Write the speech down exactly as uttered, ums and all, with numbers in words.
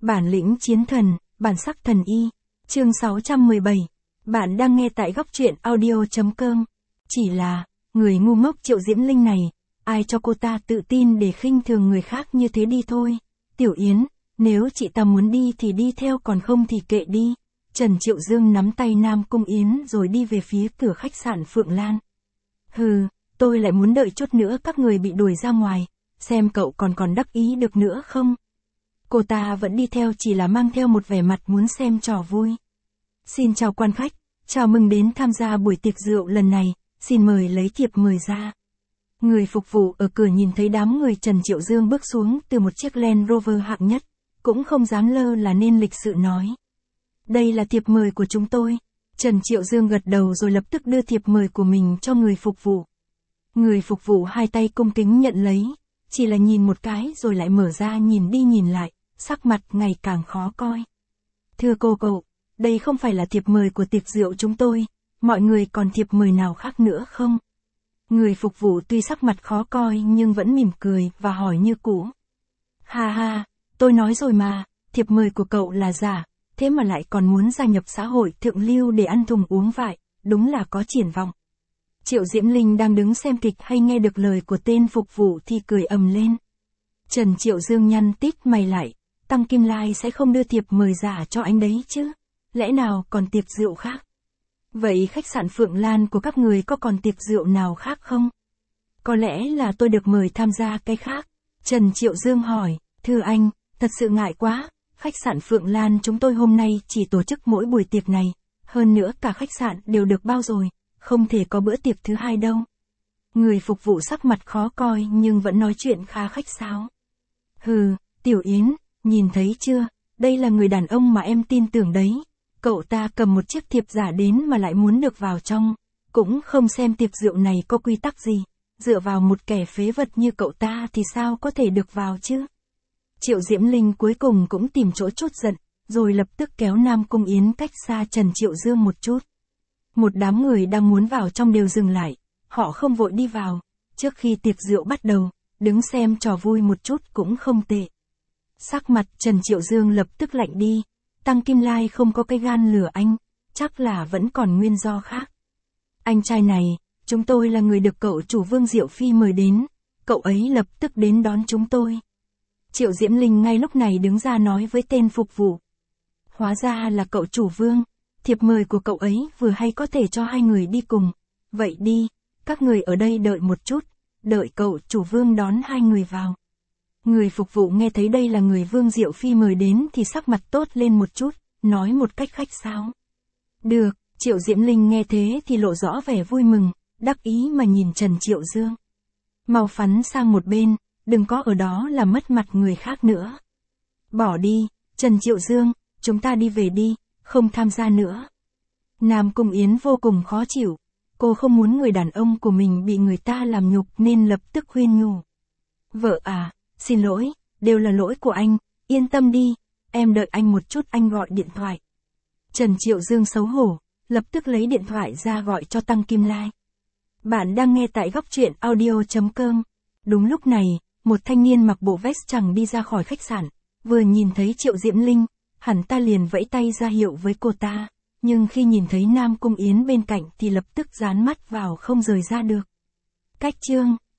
Bản lĩnh chiến thần, bản sắc thần y. Chương sáu trăm mười bảy. Bạn đang nghe tại góc truyện audio.com. Chỉ là, người ngu ngốc Triệu Diễm Linh này, ai cho cô ta tự tin để khinh thường người khác như thế đi thôi. Tiểu Yến, nếu chị ta muốn đi thì đi theo, còn không thì kệ đi. Trần Triệu Dương nắm tay Nam Cung Yến rồi đi về phía cửa khách sạn Phượng Lan. Hừ, tôi lại muốn đợi chút nữa các người bị đuổi ra ngoài, xem cậu còn còn đắc ý được nữa không. Cô ta vẫn đi theo, chỉ là mang theo một vẻ mặt muốn xem trò vui. Xin chào quan khách, chào mừng đến tham gia buổi tiệc rượu lần này, xin mời lấy thiệp mời ra. Người phục vụ ở cửa nhìn thấy đám người Trần Triệu Dương bước xuống từ một chiếc Land Rover hạng nhất, cũng không dám lơ là nên lịch sự nói. Đây là thiệp mời của chúng tôi. Trần Triệu Dương gật đầu rồi lập tức đưa thiệp mời của mình cho người phục vụ. Người phục vụ hai tay cung kính nhận lấy, chỉ là nhìn một cái rồi lại mở ra nhìn đi nhìn lại, sắc mặt ngày càng khó coi. Thưa cô cậu, đây không phải là thiệp mời của tiệc rượu chúng tôi, mọi người còn thiệp mời nào khác nữa không? Người phục vụ tuy sắc mặt khó coi nhưng vẫn mỉm cười và hỏi như cũ. Ha ha, tôi nói rồi mà, thiệp mời của cậu là giả, thế mà lại còn muốn gia nhập xã hội thượng lưu để ăn thùng uống vại, đúng là có triển vọng. Triệu Diễm Linh đang đứng xem kịch hay nghe được lời của tên phục vụ thì cười ầm lên. Trần Triệu Dương nhăn tít mày lại, Tăng Kim Lai sẽ không đưa thiệp mời giả cho anh đấy chứ, lẽ nào còn tiệc rượu khác? Vậy khách sạn Phượng Lan của các người có còn tiệc rượu nào khác không? Có lẽ là tôi được mời tham gia cái khác. Trần Triệu Dương hỏi, thưa anh, thật sự ngại quá, khách sạn Phượng Lan chúng tôi hôm nay chỉ tổ chức mỗi buổi tiệc này, hơn nữa cả khách sạn đều được bao rồi, không thể có bữa tiệc thứ hai đâu. Người phục vụ sắc mặt khó coi nhưng vẫn nói chuyện khá khách sáo. Hừ, Tiểu Yến, nhìn thấy chưa, đây là người đàn ông mà em tin tưởng đấy. Cậu ta cầm một chiếc thiệp giả đến mà lại muốn được vào trong, cũng không xem tiệc rượu này có quy tắc gì, dựa vào một kẻ phế vật như cậu ta thì sao có thể được vào chứ. Triệu Diễm Linh cuối cùng cũng tìm chỗ chốt giận, rồi lập tức kéo Nam Cung Yến cách xa Trần Triệu Dương một chút. Một đám người đang muốn vào trong đều dừng lại, họ không vội đi vào, trước khi tiệc rượu bắt đầu, đứng xem trò vui một chút cũng không tệ. Sắc mặt Trần Triệu Dương lập tức lạnh đi, Tăng Kim Lai không có cái gan lừa anh, chắc là vẫn còn nguyên do khác. Anh trai này, chúng tôi là người được cậu chủ Vương Diệu Phi mời đến, cậu ấy lập tức đến đón chúng tôi. Triệu Diễm Linh ngay lúc này đứng ra nói với tên phục vụ. Hóa ra là cậu chủ Vương, thiệp mời của cậu ấy vừa hay có thể cho hai người đi cùng. Vậy đi, các người ở đây đợi một chút, đợi cậu chủ Vương đón hai người vào. Người phục vụ nghe thấy đây là người Vương Diệu Phi mời đến thì sắc mặt tốt lên một chút, nói một cách khách sáo. Được, Triệu Diễm Linh nghe thế thì lộ rõ vẻ vui mừng, đắc ý mà nhìn Trần Triệu Dương. Mau phắn sang một bên, đừng có ở đó làm mất mặt người khác nữa. Bỏ đi, Trần Triệu Dương, chúng ta đi về đi, không tham gia nữa. Nam Cung Yến vô cùng khó chịu, cô không muốn người đàn ông của mình bị người ta làm nhục nên lập tức khuyên nhủ. Vợ à, xin lỗi, đều là lỗi của anh, yên tâm đi, em đợi anh một chút, anh gọi điện thoại. Trần Triệu Dương xấu hổ, lập tức lấy điện thoại ra gọi cho Tăng Kim Lai. Bạn đang nghe tại góc truyện audio.com. Đúng lúc này, một thanh niên mặc bộ vest trắng đi ra khỏi khách sạn, vừa nhìn thấy Triệu Diễm Linh, hẳn ta liền vẫy tay ra hiệu với cô ta, nhưng khi nhìn thấy Nam Cung Yến bên cạnh thì lập tức dán mắt vào không rời ra được. Cách chương